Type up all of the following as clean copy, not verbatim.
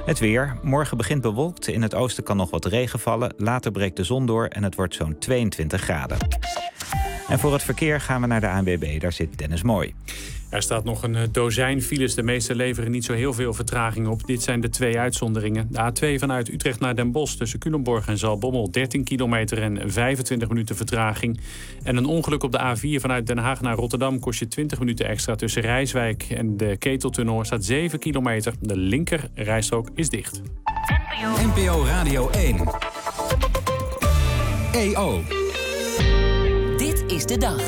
Het weer. Morgen begint bewolkt. In het oosten kan nog wat regen vallen. Later breekt de zon door en het wordt zo'n 22 graden. En voor het verkeer gaan we naar de ANWB. Daar zit Dennis Mooi. Er staat nog een dozijn files. De meeste leveren niet zo heel veel vertraging op. Dit zijn de 2 uitzonderingen. De A2 vanuit Utrecht naar Den Bosch tussen Culemborg en Zaltbommel 13 kilometer en 25 minuten vertraging. En een ongeluk op de A4 vanuit Den Haag naar Rotterdam kost je 20 minuten extra. Tussen Rijswijk en de Keteltunnel staat 7 kilometer. De linker rijstrook is dicht. NPO Radio 1. EO. Dit is de dag.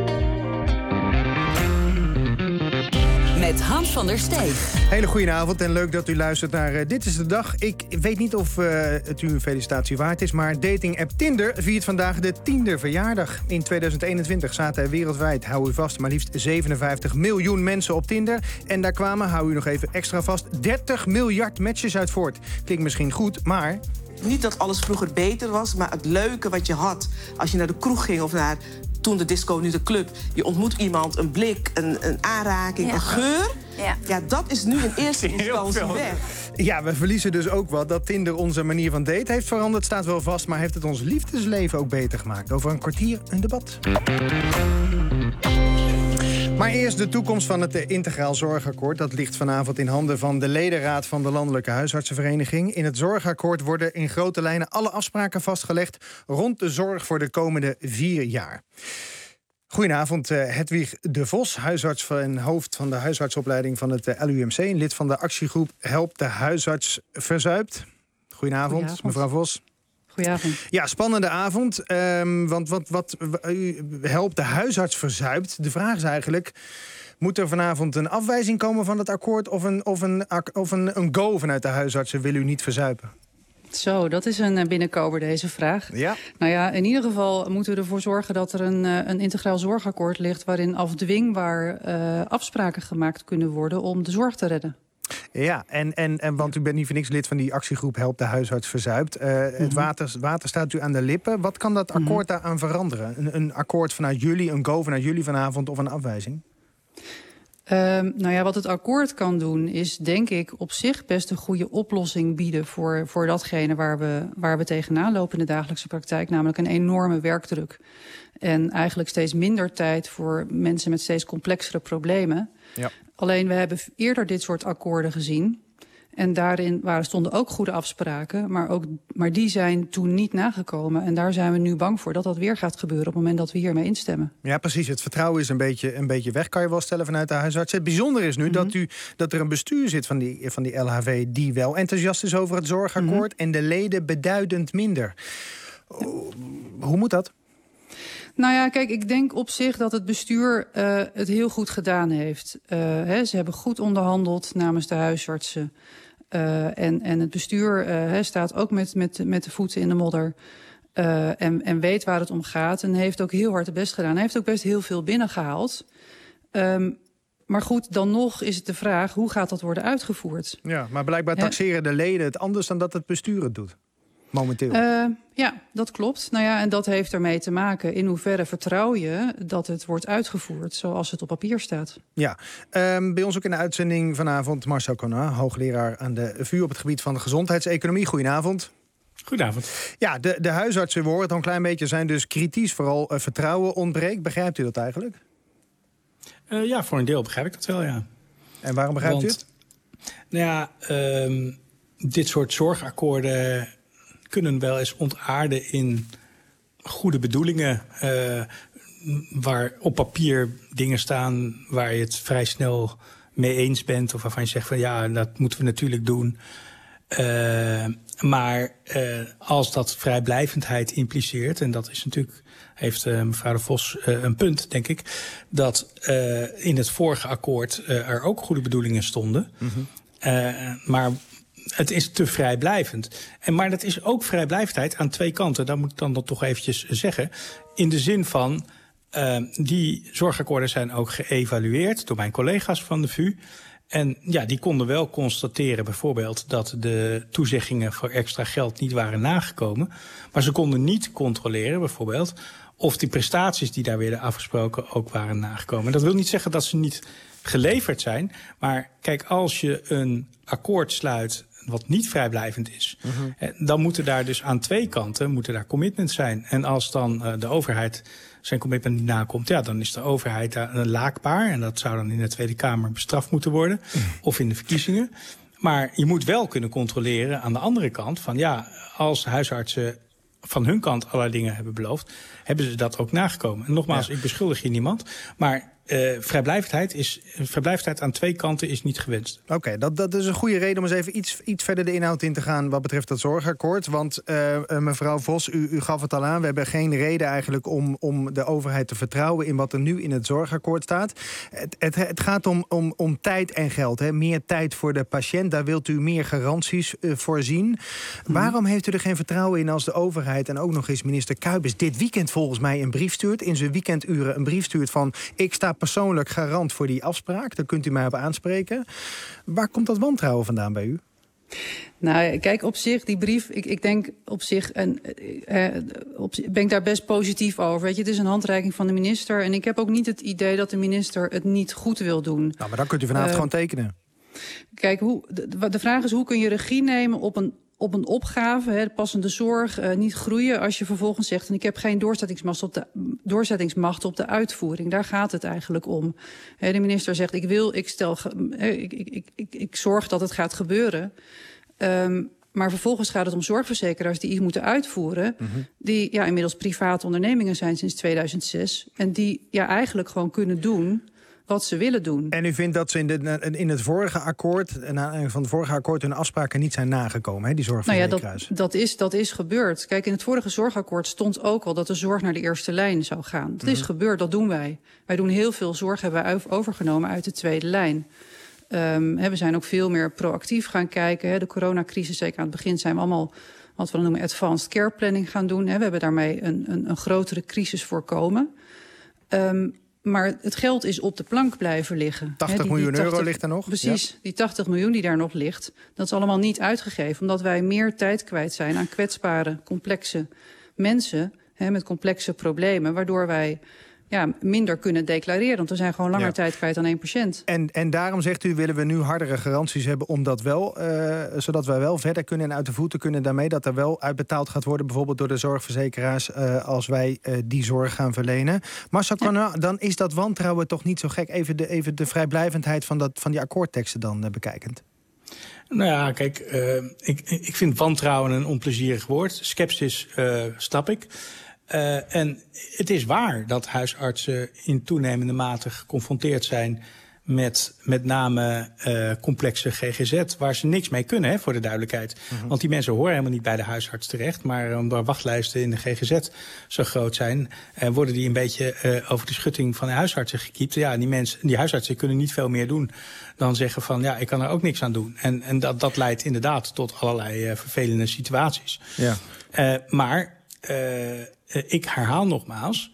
Met Hans van der Steeg. Hele goedenavond en leuk dat u luistert naar Dit is de Dag. Ik weet niet of het u een felicitatie waard is, maar dating-app Tinder viert vandaag de 10e verjaardag. In 2021 zaten er wereldwijd, hou u vast, maar liefst 57 miljoen mensen op Tinder. En daar kwamen, hou u nog even extra vast, 30 miljard matches uit voort. Klinkt misschien goed, maar... Niet dat alles vroeger beter was, maar het leuke wat je had als je naar de kroeg ging of naar toen de disco, nu de club. Je ontmoet iemand, een blik, een aanraking, een geur. Ja, dat is nu in eerste instantie weg. Ja, we verliezen dus ook wat. Dat Tinder onze manier van daten heeft veranderd, staat wel vast, maar heeft het ons liefdesleven ook beter gemaakt. Over een kwartier een debat. Maar eerst de toekomst van het Integraal Zorgakkoord. Dat ligt vanavond in handen van de ledenraad van de Landelijke Huisartsenvereniging. In het Zorgakkoord worden in grote lijnen alle afspraken vastgelegd rond de zorg voor de komende 4 jaar. Goedenavond, Hedwig de Vos, huisarts en hoofd van de huisartsopleiding van het LUMC. En lid van de actiegroep Help de Huisarts Verzuipt. Goedenavond, mevrouw Vos. Goedenavond. Ja, spannende avond. Want wat Helpt de Huisarts Verzuipt. De vraag is eigenlijk, moet er vanavond een afwijzing komen van het akkoord of een go vanuit de huisartsen? Wil u niet verzuipen? Zo, dat is een binnenkomer, deze vraag. Ja. Nou ja, in ieder geval moeten we ervoor zorgen dat er een integraal zorgakkoord ligt waarin afdwingbaar afspraken gemaakt kunnen worden om de zorg te redden. Ja, en want u bent niet voor niks lid van die actiegroep Help de Huisarts Verzuipt. Het water staat u aan de lippen. Wat kan dat akkoord daaraan veranderen? Een akkoord vanuit jullie, een go vanuit jullie vanavond of een afwijzing? Nou ja, wat het akkoord kan doen is denk ik op zich best een goede oplossing bieden voor datgene waar we tegenaan lopen in de dagelijkse praktijk. Namelijk een enorme werkdruk. En eigenlijk steeds minder tijd voor mensen met steeds complexere problemen. Ja. Alleen we hebben eerder dit soort akkoorden gezien. En daarin stonden ook goede afspraken, maar die zijn toen niet nagekomen. En daar zijn we nu bang voor dat dat weer gaat gebeuren op het moment dat we hiermee instemmen. Ja, precies. Het vertrouwen is een beetje weg, kan je wel stellen, vanuit de huisarts. Het bijzondere is nu dat er een bestuur zit van die LHV die wel enthousiast is over het zorgakkoord en de leden beduidend minder. Hoe moet dat? Nou ja, kijk, ik denk op zich dat het bestuur het heel goed gedaan heeft. Ze hebben goed onderhandeld namens de huisartsen. En het bestuur staat ook met de voeten in de modder. En weet waar het om gaat. En heeft ook heel hard het best gedaan. Hij heeft ook best heel veel binnengehaald. Maar goed, dan nog is het de vraag, hoe gaat dat worden uitgevoerd? Ja, maar blijkbaar taxeren de leden het anders dan dat het bestuur het doet. Momenteel. Ja, dat klopt. Nou ja, en dat heeft ermee te maken. In hoeverre vertrouw je dat het wordt uitgevoerd zoals het op papier staat? Ja, bij ons ook in de uitzending vanavond Marcel Conat, hoogleraar aan de VU op het gebied van de gezondheidseconomie. Goedenavond. Goedenavond. Ja, de huisartsen, we horen het al een klein beetje, zijn dus kritisch. Vooral vertrouwen ontbreekt. Begrijpt u dat eigenlijk? Ja, voor een deel begrijp ik dat wel, ja. En waarom begrijpt u het? Nou ja, dit soort zorgakkoorden kunnen wel eens ontaarden in goede bedoelingen. Waar op papier dingen staan waar je het vrij snel mee eens bent. Of waarvan je zegt van ja, dat moeten we natuurlijk doen. Maar als dat vrijblijvendheid impliceert, en dat is natuurlijk, heeft mevrouw de Vos een punt, denk ik, dat in het vorige akkoord er ook goede bedoelingen stonden. Maar het is te vrijblijvend. Maar dat is ook vrijblijvendheid aan twee kanten. Dat moet ik dan toch eventjes zeggen. In de zin van, die zorgakkoorden zijn ook geëvalueerd door mijn collega's van de VU. En ja, die konden wel constateren bijvoorbeeld dat de toezeggingen voor extra geld niet waren nagekomen. Maar ze konden niet controleren bijvoorbeeld of die prestaties die daar werden afgesproken ook waren nagekomen. Dat wil niet zeggen dat ze niet geleverd zijn. Maar kijk, als je een akkoord sluit wat niet vrijblijvend is. Dan moeten daar dus aan twee kanten commitments zijn. En als dan de overheid zijn commitment niet nakomt, dan is de overheid daar laakbaar. En dat zou dan in de Tweede Kamer bestraft moeten worden. Of in de verkiezingen. Maar je moet wel kunnen controleren aan de andere kant van als huisartsen van hun kant allerlei dingen hebben beloofd, hebben ze dat ook nagekomen. En nogmaals, ik beschuldig hier niemand, maar vrijblijvendheid aan twee kanten is niet gewenst. Oké, dat is een goede reden om eens even iets verder de inhoud in te gaan wat betreft dat zorgakkoord. Want mevrouw Vos, u gaf het al aan, we hebben geen reden eigenlijk om de overheid te vertrouwen in wat er nu in het zorgakkoord staat. Het gaat om tijd en geld. Hè? Meer tijd voor de patiënt, daar wilt u meer garanties voorzien. Waarom heeft u er geen vertrouwen in als de overheid en ook nog eens minister Kuipers dit weekend volgens mij een brief stuurt, in zijn weekenduren een brief stuurt van ik sta persoonlijk garant voor die afspraak. Daar kunt u mij op aanspreken. Waar komt dat wantrouwen vandaan bij u? Nou, kijk, op zich, die brief, ik denk op zich, ben ik daar best positief over. Weet je, het is een handreiking van de minister. En ik heb ook niet het idee dat de minister het niet goed wil doen. Nou, maar dan kunt u vanavond gewoon tekenen. Kijk, de vraag is, hoe kun je regie nemen op een opgave, de passende zorg, niet groeien als je vervolgens zegt, en ik heb geen doorzettingsmacht op de uitvoering. Daar gaat het eigenlijk om. De minister zegt, ik zorg dat het gaat gebeuren. Maar vervolgens gaat het om zorgverzekeraars die iets moeten uitvoeren, die inmiddels private ondernemingen zijn sinds 2006 en die eigenlijk gewoon kunnen doen wat ze willen doen. En u vindt dat ze in het vorige akkoord, van het vorige akkoord, hun afspraken niet zijn nagekomen, hè, die zorgverzekeraars? Dat is gebeurd. Kijk, in het vorige zorgakkoord stond ook al dat de zorg naar de eerste lijn zou gaan. Dat is gebeurd, dat doen wij. Wij doen heel veel zorg, hebben wij overgenomen uit de tweede lijn. We zijn ook veel meer proactief gaan kijken. De coronacrisis, zeker aan het begin, zijn we allemaal wat we dan noemen advanced care planning gaan doen. We hebben daarmee een grotere crisis voorkomen. Maar het geld is op de plank blijven liggen. 80 miljoen euro ligt er nog? Precies, die 80 miljoen die daar nog ligt. Dat is allemaal niet uitgegeven, omdat wij meer tijd kwijt zijn aan kwetsbare, complexe mensen met complexe problemen, waardoor wij minder kunnen declareren. Want we zijn gewoon langer tijd kwijt aan één patiënt. En daarom zegt u, willen we nu hardere garanties hebben om dat wel, zodat wij wel verder kunnen en uit de voeten kunnen daarmee, dat er wel uitbetaald gaat worden, bijvoorbeeld door de zorgverzekeraars, als wij die zorg gaan verlenen. Marcel, dan is dat wantrouwen toch niet zo gek. Even de vrijblijvendheid van die akkoordteksten dan bekijkend. Nou ja, kijk, ik vind wantrouwen een onplezierig woord. Skepsis snap ik. En het is waar dat huisartsen in toenemende mate geconfronteerd zijn met name complexe GGZ, waar ze niks mee kunnen, voor de duidelijkheid. Want die mensen horen helemaal niet bij de huisarts terecht, maar omdat wachtlijsten in de GGZ zo groot zijn, worden die een beetje over de schutting van de huisartsen gekiept. Ja, die huisartsen kunnen niet veel meer doen dan zeggen van, ik kan er ook niks aan doen. En dat leidt inderdaad tot allerlei vervelende situaties. Ja. Maar ik herhaal nogmaals,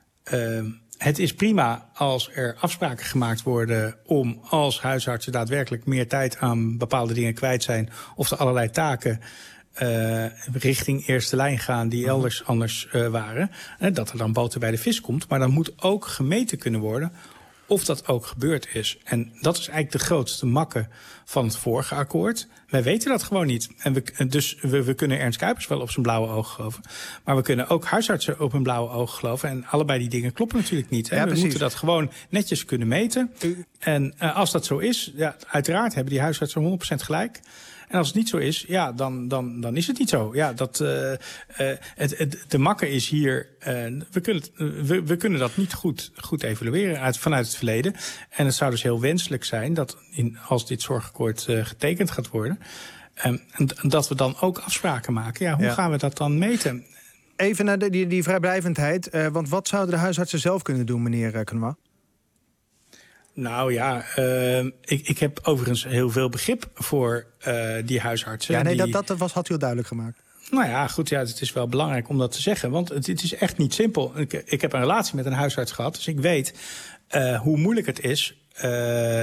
het is prima als er afspraken gemaakt worden om, als huisartsen daadwerkelijk meer tijd aan bepaalde dingen kwijt zijn, of er allerlei taken richting eerste lijn gaan die elders anders waren, dat er dan boter bij de vis komt. Maar dan moet ook gemeten kunnen worden of dat ook gebeurd is. En dat is eigenlijk de grootste makke van het vorige akkoord. Wij weten dat gewoon niet. En we kunnen Ernst Kuipers wel op zijn blauwe oog geloven. Maar we kunnen ook huisartsen op hun blauwe oog geloven. En allebei die dingen kloppen natuurlijk niet. Ja, we moeten dat gewoon netjes kunnen meten. En als dat zo is, uiteraard hebben die huisartsen 100% gelijk. En als het niet zo is, dan is het niet zo. Ja, de makke is hier, we kunnen dat niet goed evalueren vanuit het verleden. En het zou dus heel wenselijk zijn dat als dit zorgakkoord getekend gaat worden, dat we dan ook afspraken maken. Hoe gaan we dat dan meten? Even naar die vrijblijvendheid. Want wat zouden de huisartsen zelf kunnen doen, meneer Knoma? Nou ja, ik heb overigens heel veel begrip voor die huisartsen. Ja, nee, dat had u al duidelijk gemaakt. Nou ja, goed, het is wel belangrijk om dat te zeggen. Want het is echt niet simpel. Ik heb een relatie met een huisarts gehad, dus ik weet hoe moeilijk het is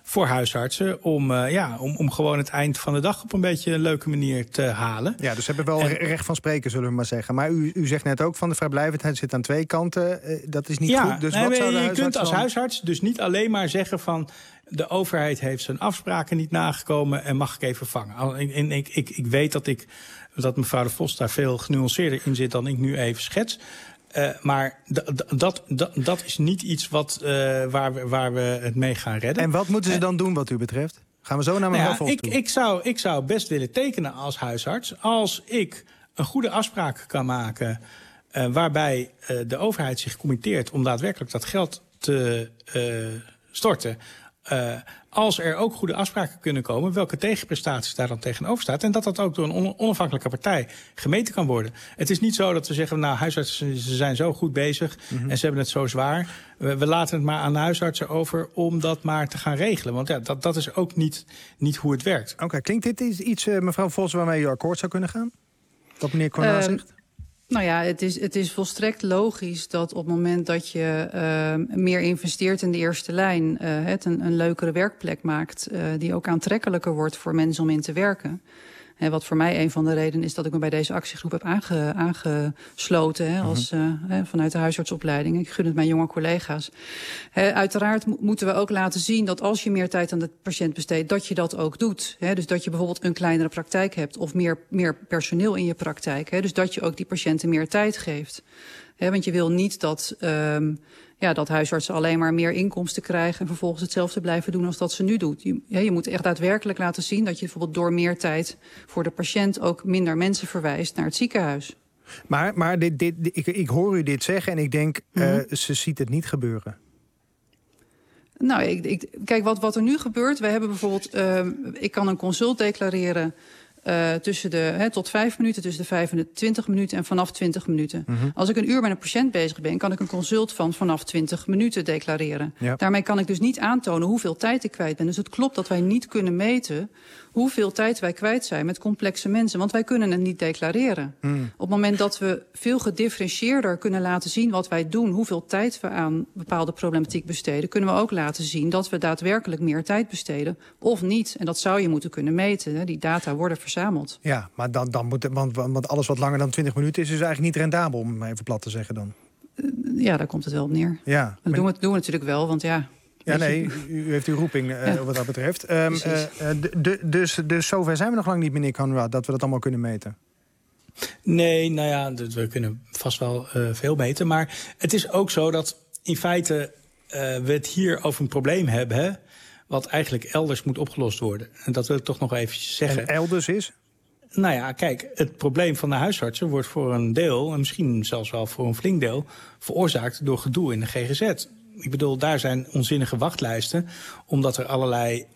voor huisartsen om gewoon het eind van de dag op een beetje een leuke manier te halen. Ja, dus ze hebben wel recht van spreken, zullen we maar zeggen. Maar u zegt net ook van de vrijblijvendheid zit aan twee kanten. Dat is niet goed. Dus wat zou de huisarts kunt als dan... huisarts dus niet alleen maar zeggen van de overheid heeft zijn afspraken niet nagekomen en mag ik even vangen. Ik weet dat mevrouw de Vos daar veel genuanceerder in zit dan ik nu even schets. Maar dat is niet iets waar we het mee gaan redden. En wat moeten ze dan doen wat u betreft? Gaan we zo naar mevrouw Vos toe? Ik zou best willen tekenen als huisarts. Als ik een goede afspraak kan maken waarbij de overheid zich committeert om daadwerkelijk dat geld te storten. Als er ook goede afspraken kunnen komen, welke tegenprestaties daar dan tegenover staat. En dat ook door een onafhankelijke partij gemeten kan worden. Het is niet zo dat we zeggen, nou, huisartsen ze zijn zo goed bezig en ze hebben het zo zwaar. We laten het maar aan de huisartsen over om dat maar te gaan regelen. Want ja, dat is ook niet hoe het werkt. Oké, klinkt dit iets, mevrouw Vos, waarmee u akkoord zou kunnen gaan? Wat meneer Cornel zegt? Nou ja, het is volstrekt logisch dat op het moment dat je meer investeert in de eerste lijn, het een leukere werkplek maakt, die ook aantrekkelijker wordt voor mensen om in te werken. Wat voor mij een van de redenen is dat ik me bij deze actiegroep heb aangesloten vanuit de huisartsopleiding. Ik gun het mijn jonge collega's. Uiteraard moeten we ook laten zien dat als je meer tijd aan de patiënt besteedt, dat je dat ook doet. Dus dat je bijvoorbeeld een kleinere praktijk hebt of meer personeel in je praktijk. Dus dat je ook die patiënten meer tijd geeft. Want je wil niet dat huisartsen alleen maar meer inkomsten krijgen en vervolgens hetzelfde blijven doen als dat ze nu doet. Je moet echt daadwerkelijk laten zien dat je bijvoorbeeld door meer tijd voor de patiënt ook minder mensen verwijst naar het ziekenhuis. Maar ik hoor u dit zeggen en ik denk, ze ziet het niet gebeuren. Nou, kijk, wat er nu gebeurt, wij hebben bijvoorbeeld, ik kan een consult declareren tot 5 minuten, tussen de 5 en de 20 minuten en vanaf 20 minuten. Als ik een uur met een patiënt bezig ben, kan ik een consult vanaf 20 minuten declareren. Ja. Daarmee kan ik dus niet aantonen hoeveel tijd ik kwijt ben. Dus het klopt dat wij niet kunnen meten hoeveel tijd wij kwijt zijn met complexe mensen. Want wij kunnen het niet declareren. Op het moment dat we veel gedifferentieerder kunnen laten zien wat wij doen, hoeveel tijd we aan bepaalde problematiek besteden, kunnen we ook laten zien dat we daadwerkelijk meer tijd besteden of niet. En dat zou je moeten kunnen meten. Die data worden verzameld. Ja, maar dan moet want alles wat langer dan 20 minuten is eigenlijk niet rendabel, om even plat te zeggen dan. Ja, daar komt het wel op neer. Ja, dat doen we natuurlijk wel, want ja. Ja, nee, u heeft uw roeping wat dat betreft. Dus zover zijn we nog lang niet, meneer Conrad, dat we dat allemaal kunnen meten. Nee, nou ja, we kunnen vast wel veel meten. Maar het is ook zo dat in feite we het hier over een probleem hebben, wat eigenlijk elders moet opgelost worden. En dat wil ik toch nog eventjes zeggen. En elders is? Nou ja, kijk, het probleem van de huisartsen wordt voor een deel, en misschien zelfs wel voor een flink deel, veroorzaakt door gedoe in de GGZ. Ik bedoel, daar zijn onzinnige wachtlijsten, omdat er allerlei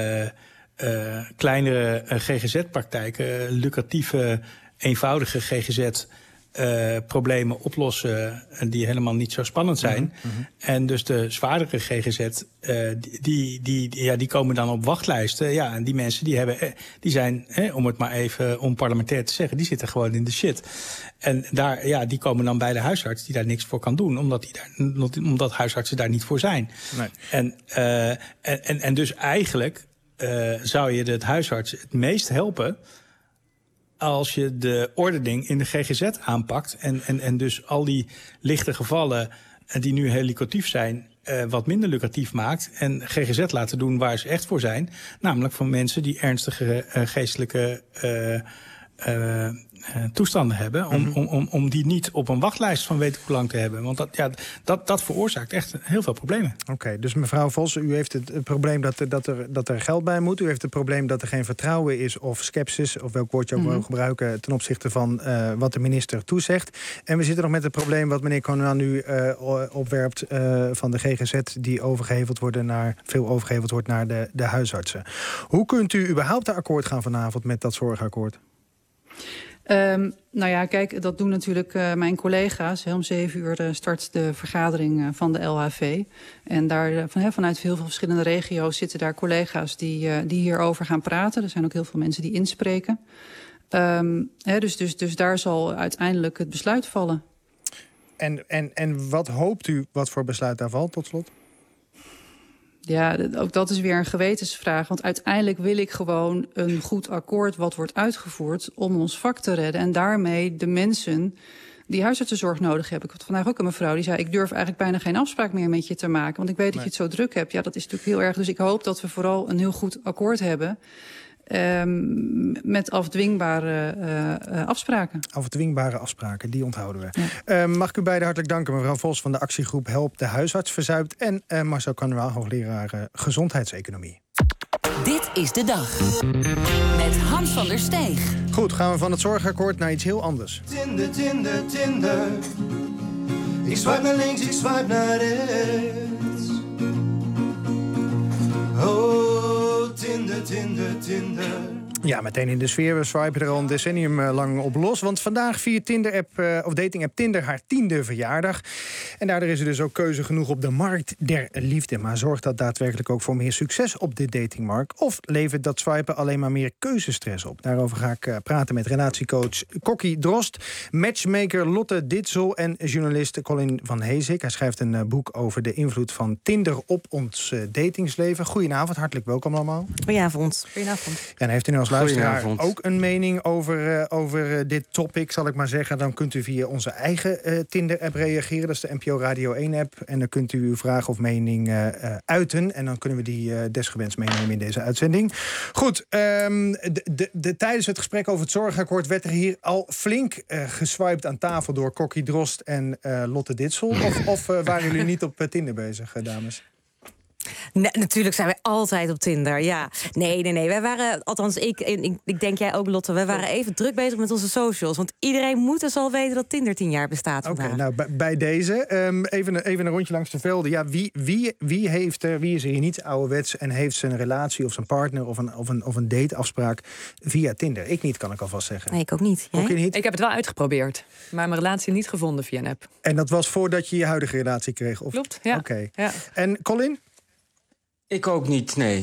kleinere GGZ-praktijken, lucratieve, eenvoudige GGZ-problemen oplossen die helemaal niet zo spannend zijn. En dus de zwaardere GGZ, die komen dan op wachtlijsten. Ja, en die mensen die zijn, om het maar even onparlementair te zeggen, die zitten gewoon in de shit. En die komen dan bij de huisarts die daar niks voor kan doen, omdat huisartsen daar niet voor zijn. Nee. En dus eigenlijk zou je het huisarts het meest helpen als je de ordening in de GGZ aanpakt en dus al die lichte gevallen die nu heel lucratief zijn, wat minder lucratief maakt en GGZ laten doen waar ze echt voor zijn, namelijk voor mensen die ernstige geestelijke toestanden hebben, om die niet op een wachtlijst van weet ik hoe lang te hebben. Want dat veroorzaakt echt heel veel problemen. Oké, dus mevrouw Vos, u heeft het probleem dat er geld bij moet. U heeft het probleem dat er geen vertrouwen is of scepsis, of welk woord je ook wil gebruiken, ten opzichte van wat de minister toezegt. En we zitten nog met het probleem wat meneer Conan nu opwerpt van de GGZ die veel overgeheveld wordt naar de huisartsen. Hoe kunt u überhaupt een akkoord gaan vanavond met dat zorgakkoord? Nou ja, kijk, dat doen natuurlijk mijn collega's. Om 7 uur start de vergadering van de LHV. En daar vanuit heel veel verschillende regio's zitten daar collega's die hierover gaan praten. Er zijn ook heel veel mensen die inspreken. Dus daar zal uiteindelijk het besluit vallen. En wat hoopt u wat voor besluit daar valt, tot slot? Ja, ook dat is weer een gewetensvraag. Want uiteindelijk wil ik gewoon een goed akkoord wat wordt uitgevoerd om ons vak te redden. En daarmee de mensen die huisartsenzorg nodig hebben. Ik had vandaag ook een mevrouw die zei, ik durf eigenlijk bijna geen afspraak meer met je te maken. Want ik weet dat je het zo druk hebt. Ja, dat is natuurlijk heel erg. Dus ik hoop dat we vooral een heel goed akkoord hebben. Met afdwingbare afspraken. Afdwingbare afspraken, die onthouden we. Ja. Mag ik u beiden hartelijk danken. Mevrouw Vos van de actiegroep Help de Huisarts Verzuipt. En Marcel Kanuaal, hoogleraar gezondheidseconomie. Dit is de dag. Met Hans van der Steeg. Goed, gaan we van het zorgakkoord naar iets heel anders. Tinder, Tinder, Tinder. Ik swipe naar links, ik swipe naar rechts. Oh, Tinder, Tinder, Tinder. Ja, meteen in de sfeer. We swipen er al een decennium lang op los. Want vandaag viert dating-app Tinder haar 10e verjaardag. En daardoor is er dus ook keuze genoeg op de markt der liefde. Maar zorgt dat daadwerkelijk ook voor meer succes op de datingmarkt? Of levert dat swipen alleen maar meer keuzestress op? Daarover ga ik praten met relatiecoach Kokkie Drost, matchmaker Lotte Ditzel en journalist Colin van Heesik. Hij schrijft een boek over de invloed van Tinder op ons datingsleven. Goedenavond, hartelijk welkom allemaal. Goedenavond. Ja, en heeft u nu als luisteraar ook een mening over dit topic, zal ik maar zeggen, dan kunt u via onze eigen Tinder-app reageren. Dat is de NPO Radio 1-app. En dan kunt u uw vraag of mening uiten. En dan kunnen we die desgewenst meenemen in deze uitzending. Goed, tijdens het gesprek over het zorgakkoord werd er hier al flink geswiped aan tafel door Kokkie Drost en Lotte Ditzel. Of waren jullie niet op Tinder bezig, dames? Nee, natuurlijk zijn wij altijd op Tinder, ja. Nee. Wij waren, althans ik denk jij ook, Lotte, wij waren even druk bezig met onze socials. Want iedereen moet dus al weten dat Tinder 10 jaar bestaat vandaag. Oké, nou, bij deze, even een rondje langs de velden. Ja, wie is er hier niet ouderwets en heeft zijn relatie of zijn partner of een dateafspraak via Tinder? Ik niet, kan ik alvast zeggen. Nee, ik ook niet. Ook niet? Ik heb het wel uitgeprobeerd, maar mijn relatie niet gevonden via een app. En dat was voordat je je huidige relatie kreeg? Of? Klopt, ja. Oké. Ja. En Colin? Ik ook niet, nee.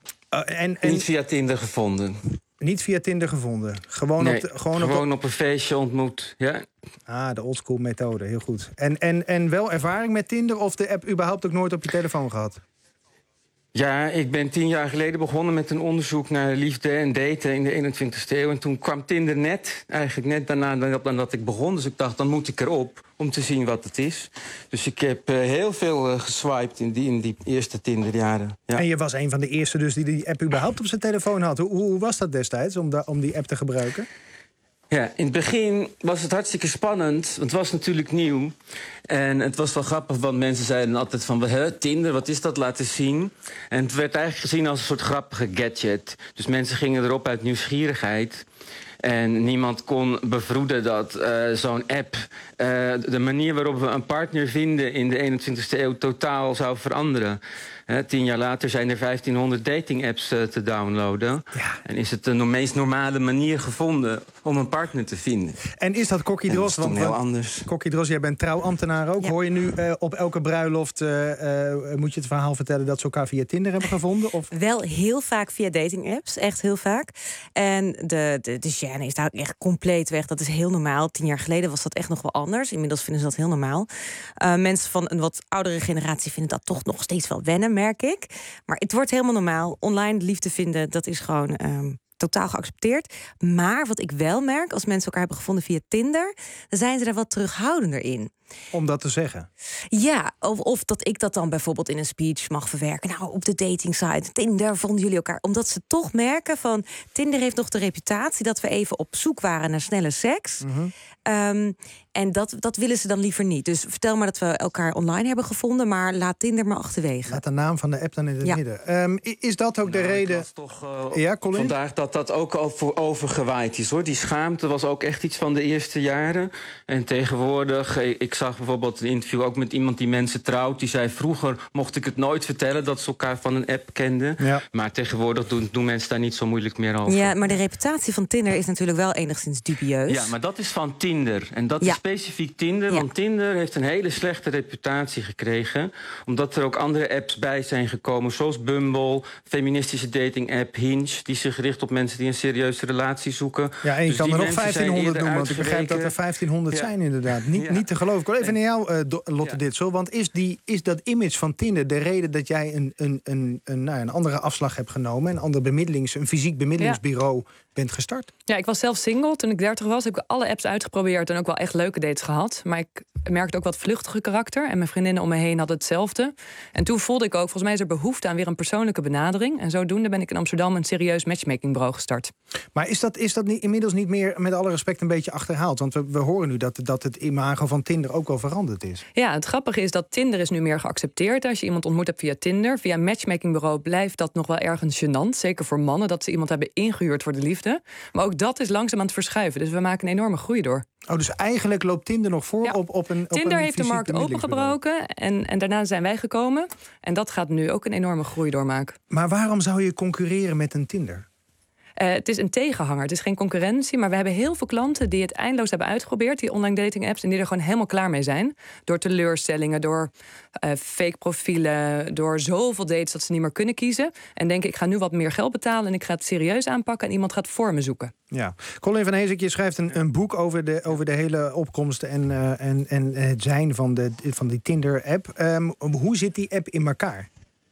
Niet via Tinder gevonden. Niet via Tinder gevonden? Gewoon op een feestje ontmoet, ja. Ah, de oldschool methode, heel goed. En wel ervaring met Tinder of de app überhaupt ook nooit op je telefoon gehad? Ja, ik ben 10 jaar geleden begonnen met een onderzoek naar liefde en daten in de 21ste eeuw. En toen kwam Tinder eigenlijk net daarna dan dat ik begon. Dus ik dacht, dan moet ik erop om te zien wat het is. Dus ik heb heel veel geswiped in die eerste Tinderjaren. Ja. En je was een van de eerste dus die app überhaupt op zijn telefoon had. Hoe was dat destijds om die app te gebruiken? Ja, in het begin was het hartstikke spannend, want het was natuurlijk nieuw. En het was wel grappig, want mensen zeiden altijd van... Tinder, wat is dat, laten zien. En het werd eigenlijk gezien als een soort grappige gadget. Dus mensen gingen erop uit nieuwsgierigheid. En niemand kon bevroeden dat zo'n app... de manier waarop we een partner vinden in de 21ste eeuw totaal zou veranderen. 10 jaar later zijn er 1500 dating-apps te downloaden. Ja. En is het de meest normale manier gevonden om een partner te vinden. En is dat Kokkie Drost? Dat is heel anders. Kokkie Drost, jij bent trouwambtenaar ook. Ja. Hoor je nu op elke bruiloft, moet je het verhaal vertellen... dat ze elkaar via Tinder hebben gevonden? Of? Wel heel vaak via dating-apps, echt heel vaak. En de gêne is daar echt compleet weg. Dat is heel normaal. 10 jaar geleden was dat echt nog wel anders. Inmiddels vinden ze dat heel normaal. Mensen van een wat oudere generatie vinden dat toch nog steeds wel wennen, merk ik. Maar het wordt helemaal normaal. Online liefde vinden, dat is gewoon totaal geaccepteerd. Maar wat ik wel merk, als mensen elkaar hebben gevonden via Tinder... dan zijn ze daar wat terughoudender in. Om dat te zeggen? Ja, of dat ik dat dan bijvoorbeeld in een speech mag verwerken. Nou, op de datingsite, Tinder, vonden jullie elkaar. Omdat ze toch merken van... Tinder heeft nog de reputatie dat we even op zoek waren naar snelle seks. Mm-hmm. En dat willen ze dan liever niet. Dus vertel maar dat we elkaar online hebben gevonden... maar laat Tinder maar achterwege. Laat de naam van de app dan in het midden. Is dat ook de reden... Het was toch vandaag dat ook al voor overgewaaid is, hoor. Die schaamte was ook echt iets van de eerste jaren. En tegenwoordig... Ik zag bijvoorbeeld een interview ook met iemand die mensen trouwt. Die zei, vroeger mocht ik het nooit vertellen... dat ze elkaar van een app kenden. Ja. Maar tegenwoordig doen mensen daar niet zo moeilijk meer over. Ja, maar de reputatie van Tinder is natuurlijk wel enigszins dubieus. Ja, maar dat is van Tinder. En dat is specifiek Tinder. Want Tinder heeft een hele slechte reputatie gekregen. Omdat er ook andere apps bij zijn gekomen. Zoals Bumble, feministische dating-app Hinge... die zich richt op mensen die een serieuze relatie zoeken. Ja, en je kan er nog 1500 noemen. Want ik begrijp dat er 1500 zijn inderdaad. Niet te geloven. Ik wil even naar jou, Lotte Ditzel. Want is dat image van Tinder de reden dat jij een andere afslag hebt genomen... een fysiek bemiddelingsbureau bent gestart? Ja, ik was zelf single. Toen ik 30 was, heb ik alle apps uitgeprobeerd... en ook wel echt leuke dates gehad. Maar ik merkte ook wat vluchtige karakter. En mijn vriendinnen om me heen hadden hetzelfde. En toen voelde ik ook, volgens mij is er behoefte aan weer een persoonlijke benadering. En zodoende ben ik in Amsterdam een serieus matchmakingbureau gestart. Maar is dat niet, inmiddels niet meer, met alle respect, een beetje achterhaald? Want we horen nu dat het imago van Tinder ook wel veranderd is. Ja, het grappige is dat Tinder is nu meer geaccepteerd. Als je iemand ontmoet hebt via Tinder, via een matchmakingbureau blijft dat nog wel ergens gênant. Zeker voor mannen, dat ze iemand hebben ingehuurd voor de liefde. Maar ook dat is langzaam aan het verschuiven. Dus we maken een enorme groei door. Oh, dus eigenlijk loopt Tinder nog voor op een... Tinder heeft de markt opengebroken en daarna zijn wij gekomen. En dat gaat nu ook een enorme groei doormaken. Maar waarom zou je concurreren met een Tinder? Het is een tegenhanger, het is geen concurrentie. Maar we hebben heel veel klanten die het eindeloos hebben uitgeprobeerd... die online dating apps, en die er gewoon helemaal klaar mee zijn. Door teleurstellingen, door fake profielen... door zoveel dates dat ze niet meer kunnen kiezen. En denken, ik ga nu wat meer geld betalen... en ik ga het serieus aanpakken en iemand gaat voor me zoeken. Ja. Colin van Heesek, je schrijft een boek over de hele opkomst... en het zijn van die Tinder-app. Hoe zit die app in elkaar?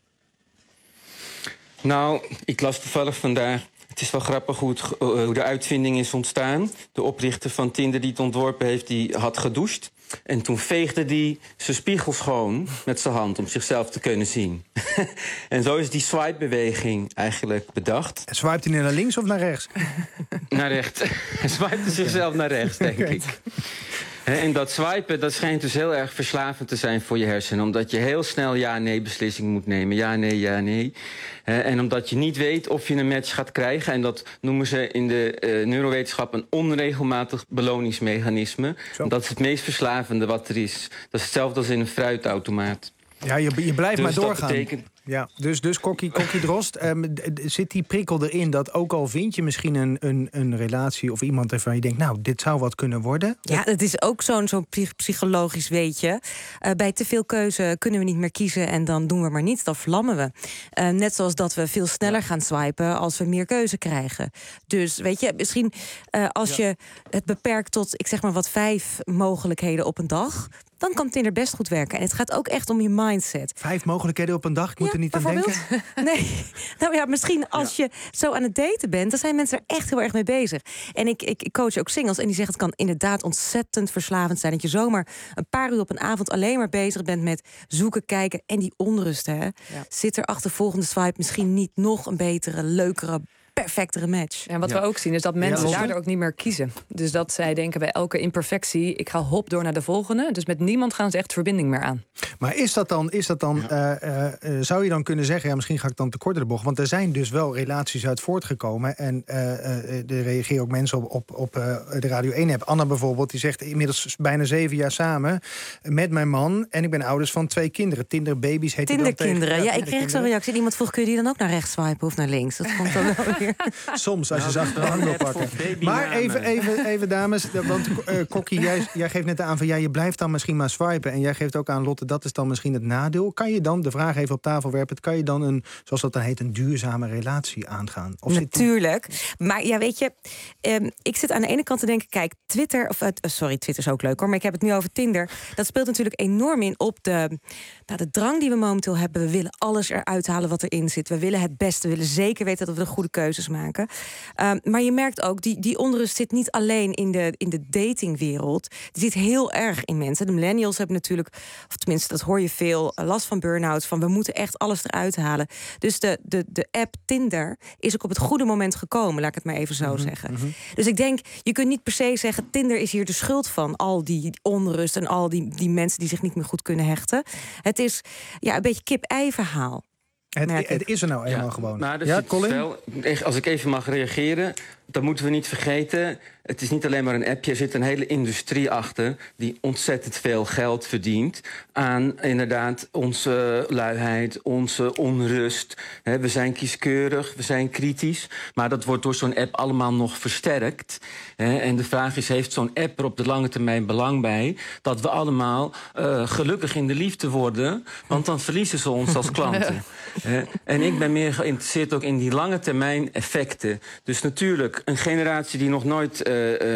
Nou, ik las toevallig vandaag... Het is wel grappig hoe de uitvinding is ontstaan. De oprichter van Tinder die het ontworpen heeft, die had gedoucht. En toen veegde hij zijn spiegel schoon met zijn hand om zichzelf te kunnen zien. En zo is die swipe-beweging eigenlijk bedacht. En swipet hij naar links of naar rechts? Naar rechts. Hij swipte zichzelf naar rechts, denk ik. En dat swipen, dat schijnt dus heel erg verslavend te zijn voor je hersenen. Omdat je heel snel ja-nee beslissing moet nemen. Ja, nee, ja, nee. En omdat je niet weet of je een match gaat krijgen. En dat noemen ze in de neurowetenschap een onregelmatig beloningsmechanisme. Dat is het meest verslavende wat er is. Dat is hetzelfde als in een fruitautomaat. Ja, je blijft dus maar doorgaan. Dat betekent... Ja, dus Kokkie Drost, zit die prikkel erin dat ook al vind je misschien een relatie of iemand waarvan je denkt, nou, dit zou wat kunnen worden? Ja, het is ook zo'n psychologisch weetje. Bij te veel keuze kunnen we niet meer kiezen en dan doen we maar niets, dan vlammen we. Net zoals dat we veel sneller gaan swipen als we meer keuze krijgen. Dus weet je, misschien als je het beperkt tot, ik zeg maar wat, 5 mogelijkheden op een dag, dan kan Tinder best goed werken. En het gaat ook echt om je mindset. 5 mogelijkheden op een dag? Ik moet er niet aan denken. Nee, nou ja, misschien als je zo aan het daten bent, dan zijn mensen er echt heel erg mee bezig. En ik coach ook singles en die zeggen, het kan inderdaad ontzettend verslavend zijn. Dat je zomaar een paar uur op een avond alleen maar bezig bent met zoeken, kijken. En die onrust, hè. Ja. Zit er achter volgende swipe misschien niet nog een betere, leukere, perfectere match? En wat we ook zien is dat mensen daardoor ook niet meer kiezen. Dus dat zij denken bij elke imperfectie, ik ga hop door naar de volgende. Dus met niemand gaan ze echt verbinding meer aan. Maar is dat dan zou je dan kunnen zeggen, ja, misschien ga ik dan te kort de bocht, want er zijn dus wel relaties uit voortgekomen. En er reageren ook mensen op de Radio 1-app. Anna bijvoorbeeld, die zegt inmiddels bijna 7 jaar samen met mijn man. En ik ben ouders van 2 kinderen. Tinderbabies heet Tinderkinderen. Ja, ik kreeg zo'n reactie. Iemand vroeg, kun je die dan ook naar rechts swipen of naar links? Dat komt dan wel weer. Soms, als je ze achteraan wil pakken. Maar even dames, want Kokkie, jij geeft net aan van ja, je blijft dan misschien maar swipen. En jij geeft ook aan, Lotte, dat is dan misschien het nadeel. Kan je dan, de vraag even op tafel werpen, kan je dan zoals dat dan heet, een duurzame relatie aangaan? Of natuurlijk. Maar ja, weet je, ik zit aan de ene kant te denken, kijk, Twitter, Twitter is ook leuk hoor, maar ik heb het nu over Tinder. Dat speelt natuurlijk enorm in op de drang die we momenteel hebben. We willen alles eruit halen wat erin zit. We willen het beste, we willen zeker weten dat we de goede keuzes maken. Maar je merkt ook, die onrust zit niet alleen in de datingwereld. Die zit heel erg in mensen. De millennials hebben natuurlijk, of tenminste dat hoor je veel, last van burn-out. Van we moeten echt alles eruit halen. Dus de app Tinder is ook op het goede moment gekomen. Laat ik het maar even zo zeggen. Dus ik denk, je kunt niet per se zeggen, Tinder is hier de schuld van. Al die onrust en al die mensen die zich niet meer goed kunnen hechten. Het is een beetje kip-ei verhaal. Het is er nou eenmaal gewoon. Maar Colin? Als ik even mag reageren, dan moeten we niet vergeten, het is niet alleen maar een appje, er zit een hele industrie achter die ontzettend veel geld verdient aan inderdaad onze luiheid, onze onrust. We zijn kieskeurig, we zijn kritisch, maar dat wordt door zo'n app allemaal nog versterkt. En de vraag is, heeft zo'n app er op de lange termijn belang bij dat we allemaal gelukkig in de liefde worden, want dan verliezen ze ons als klanten. En ik ben meer geïnteresseerd ook in die lange termijn effecten. Dus natuurlijk, natuurlijk een generatie die nog nooit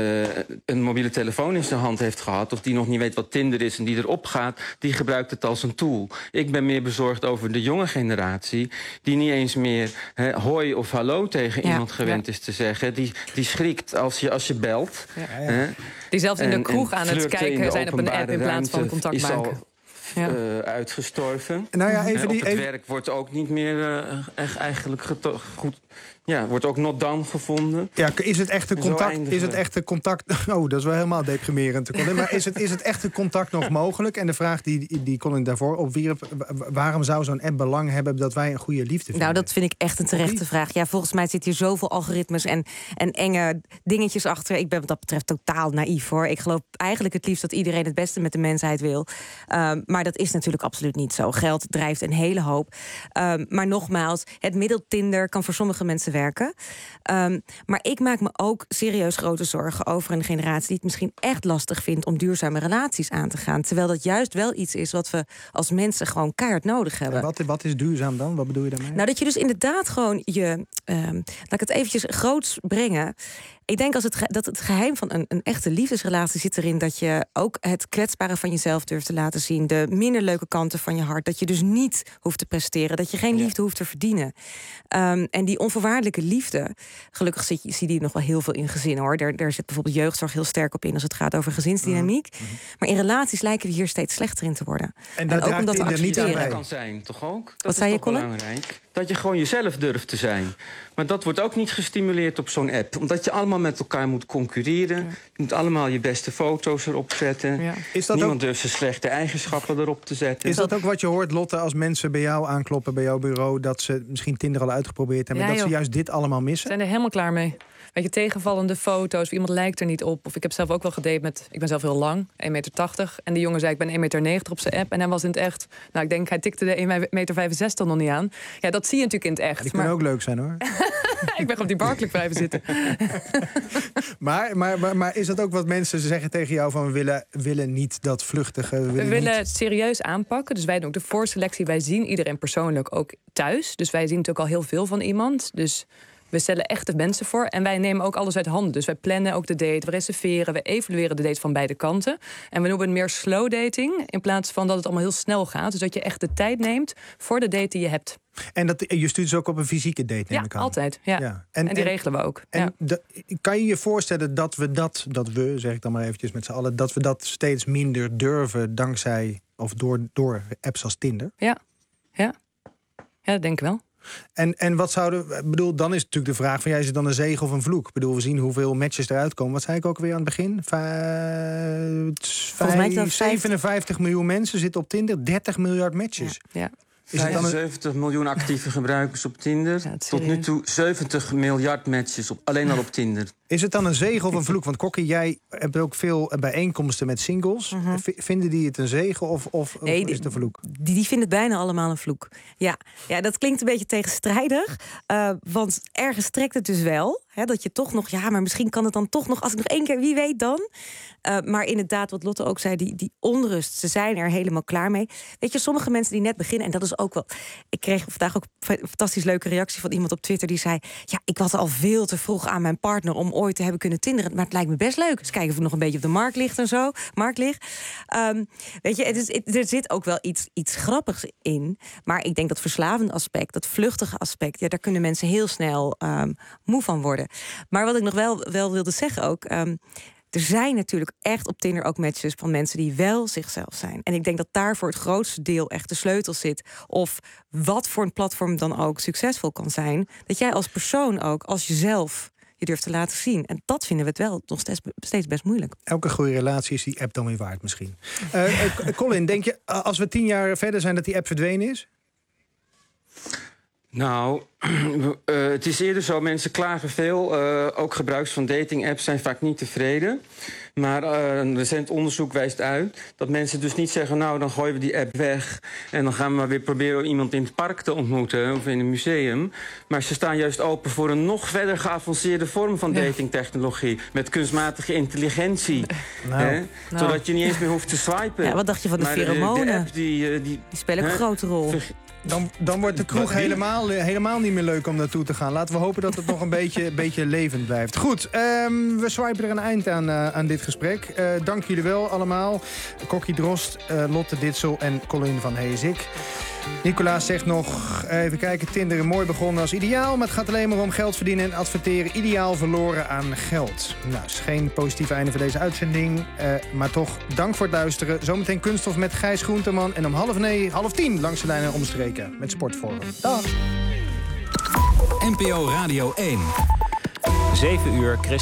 een mobiele telefoon in zijn hand heeft gehad, of die nog niet weet wat Tinder is en die erop gaat, die gebruikt het als een tool. Ik ben meer bezorgd over de jonge generatie, die niet eens meer hoi of hallo tegen iemand gewend is te zeggen. Die schrikt als je belt. Die zelfs in de kroeg aan het kijken zijn op een app in plaats van contact maken. Uitgestorven. Nou ja, op het werk wordt ook niet meer eigenlijk goed. Ja, wordt ook not done gevonden. Ja, is het echte contact... Oh, dat is wel helemaal deprimerend. Maar is het echte contact nog mogelijk? En de vraag die Colin daarvoor opwierp, waarom zou zo'n app belang hebben dat wij een goede liefde vinden? Nou, dat vind ik echt een terechte vraag. Ja, volgens mij zit hier zoveel algoritmes en enge dingetjes achter. Ik ben wat dat betreft totaal naïef, hoor. Ik geloof eigenlijk het liefst dat iedereen het beste met de mensheid wil. Maar dat is natuurlijk absoluut niet zo. Geld drijft een hele hoop. Maar nogmaals, het middel Tinder kan voor sommige mensen werken. Maar ik maak me ook serieus grote zorgen over een generatie die het misschien echt lastig vindt om duurzame relaties aan te gaan. Terwijl dat juist wel iets is wat we als mensen gewoon keihard nodig hebben. Wat is duurzaam dan? Wat bedoel je daarmee? Nou, dat je dus inderdaad gewoon laat ik het eventjes groots brengen. Ik denk dat het geheim van een echte liefdesrelatie zit erin dat je ook het kwetsbare van jezelf durft te laten zien. De minder leuke kanten van je hart. Dat je dus niet hoeft te presteren. Dat je geen liefde hoeft te verdienen. En die onvoorwaardelijke liefde, gelukkig zie je die nog wel heel veel in gezinnen, hoor. Daar zit bijvoorbeeld jeugdzorg heel sterk op in als het gaat over gezinsdynamiek. Maar in relaties lijken we hier steeds slechter in te worden. En ook omdat er niet aan kan zijn, toch ook? Wat zei je, Colin? Belangrijk. Dat je gewoon jezelf durft te zijn. Maar dat wordt ook niet gestimuleerd op zo'n app. Omdat je allemaal met elkaar moet concurreren. Je moet allemaal je beste foto's erop zetten. Ja. Niemand durft zijn slechte eigenschappen erop te zetten. Is dat ook wat je hoort, Lotte, als mensen bij jou aankloppen, bij jouw bureau, dat ze misschien Tinder al uitgeprobeerd hebben, dat ze juist dit allemaal missen? Zijn er helemaal klaar mee. Weet je, tegenvallende foto's, of iemand lijkt er niet op. Of ik heb zelf ook wel gedate met, ik ben zelf heel lang, 1,80 meter. En die jongen zei, ik ben 1,90 meter op zijn app. En hij was in het echt, nou, ik denk, hij tikte de 1,65 meter nog niet aan. Ja, dat zie je natuurlijk in het echt. Die kunnen ook leuk zijn, hoor. Ik ben op die Barclay blijven zitten. maar is dat ook wat mensen zeggen tegen jou van we willen niet dat vluchtige? We willen het serieus aanpakken. Dus wij doen ook de voorselectie. Wij zien iedereen persoonlijk ook thuis. Dus wij zien natuurlijk al heel veel van iemand. Dus we stellen echte mensen voor. En wij nemen ook alles uit handen. Dus wij plannen ook de date, we reserveren, we evalueren de date van beide kanten. En we noemen het meer slow dating, in plaats van dat het allemaal heel snel gaat. Dus dat je echt de tijd neemt voor de date die je hebt. En je stuurt ze ook op een fysieke date, neem ik aan. Altijd. Ja. En die regelen we ook. En kan je je voorstellen dat we, zeg ik dan maar eventjes met z'n allen, dat we dat steeds minder durven dankzij of door apps als Tinder? Ja, dat denk ik wel. En wat bedoel, dan is natuurlijk de vraag van, is het dan een zegen of een vloek? Ik bedoel, we zien hoeveel matches eruit komen. Wat zei ik ook weer aan het begin? 57 miljoen mensen zitten op Tinder, 30 miljard matches. Ja. 75 miljoen actieve gebruikers op Tinder. Ja, tot nu toe 70 miljard matches alleen al op Tinder. Is het dan een zegen of een vloek? Want Kokkie, jij hebt ook veel bijeenkomsten met singles. Vinden die het een zegen of is het een vloek? Die vinden het bijna allemaal een vloek. Ja, dat klinkt een beetje tegenstrijdig. Want ergens trekt het dus wel. Dat je toch nog, maar misschien kan het dan toch nog, als ik nog 1 keer, wie weet dan. Maar inderdaad, wat Lotte ook zei, die onrust, ze zijn er helemaal klaar mee. Weet je, sommige mensen die net beginnen, en dat is ook wel. Ik kreeg vandaag ook een fantastisch leuke reactie van iemand op Twitter die zei, ja, ik was al veel te vroeg aan mijn partner om ooit te hebben kunnen tinderen, maar het lijkt me best leuk. Dus kijken of het nog een beetje op de markt ligt en zo. Weet je, er zit ook wel iets grappigs in. Maar ik denk dat verslavende aspect, dat vluchtige aspect, daar kunnen mensen heel snel moe van worden. Maar wat ik nog wel wilde zeggen ook, er zijn natuurlijk echt op Tinder ook matches van mensen die wel zichzelf zijn. En ik denk dat daar voor het grootste deel echt de sleutel zit. Of wat voor een platform dan ook succesvol kan zijn. Dat jij als persoon ook, als jezelf, je durft te laten zien. En dat vinden we het wel nog steeds best moeilijk. Elke goede relatie is die app dan weer waard misschien. Colin, denk je als we 10 jaar verder zijn dat die app verdwenen is? Nou, het is eerder zo, mensen klagen veel. Ook gebruikers van dating-apps zijn vaak niet tevreden. Maar recent onderzoek wijst uit dat mensen dus niet zeggen, nou, dan gooien we die app weg en dan gaan we maar weer proberen iemand in het park te ontmoeten of in een museum. Maar ze staan juist open voor een nog verder geavanceerde vorm van datingtechnologie. Met kunstmatige intelligentie. Zodat je niet eens meer hoeft te swipen. Ja, wat dacht je van de pheromonen? De app die spelen ook een grote rol. Dan wordt de kroeg helemaal niet meer leuk om naartoe te gaan. Laten we hopen dat het nog een beetje levend blijft. Goed, we swipen er een eind aan dit gesprek. Dank jullie wel allemaal. Kokkie Drost, Lotte Ditzel en Colin van Heesik. Nicolaas zegt nog, even kijken, Tinder mooi begonnen als ideaal, maar het gaat alleen maar om geld verdienen en adverteren. Ideaal verloren aan geld. Nou, is geen positief einde voor deze uitzending, maar toch dank voor het luisteren. Zometeen Kunststof met Gijs Groenteman en om 9:30 langs de lijnen omstreken met Sportforum. Dag! NPO Radio 1. 7 uur,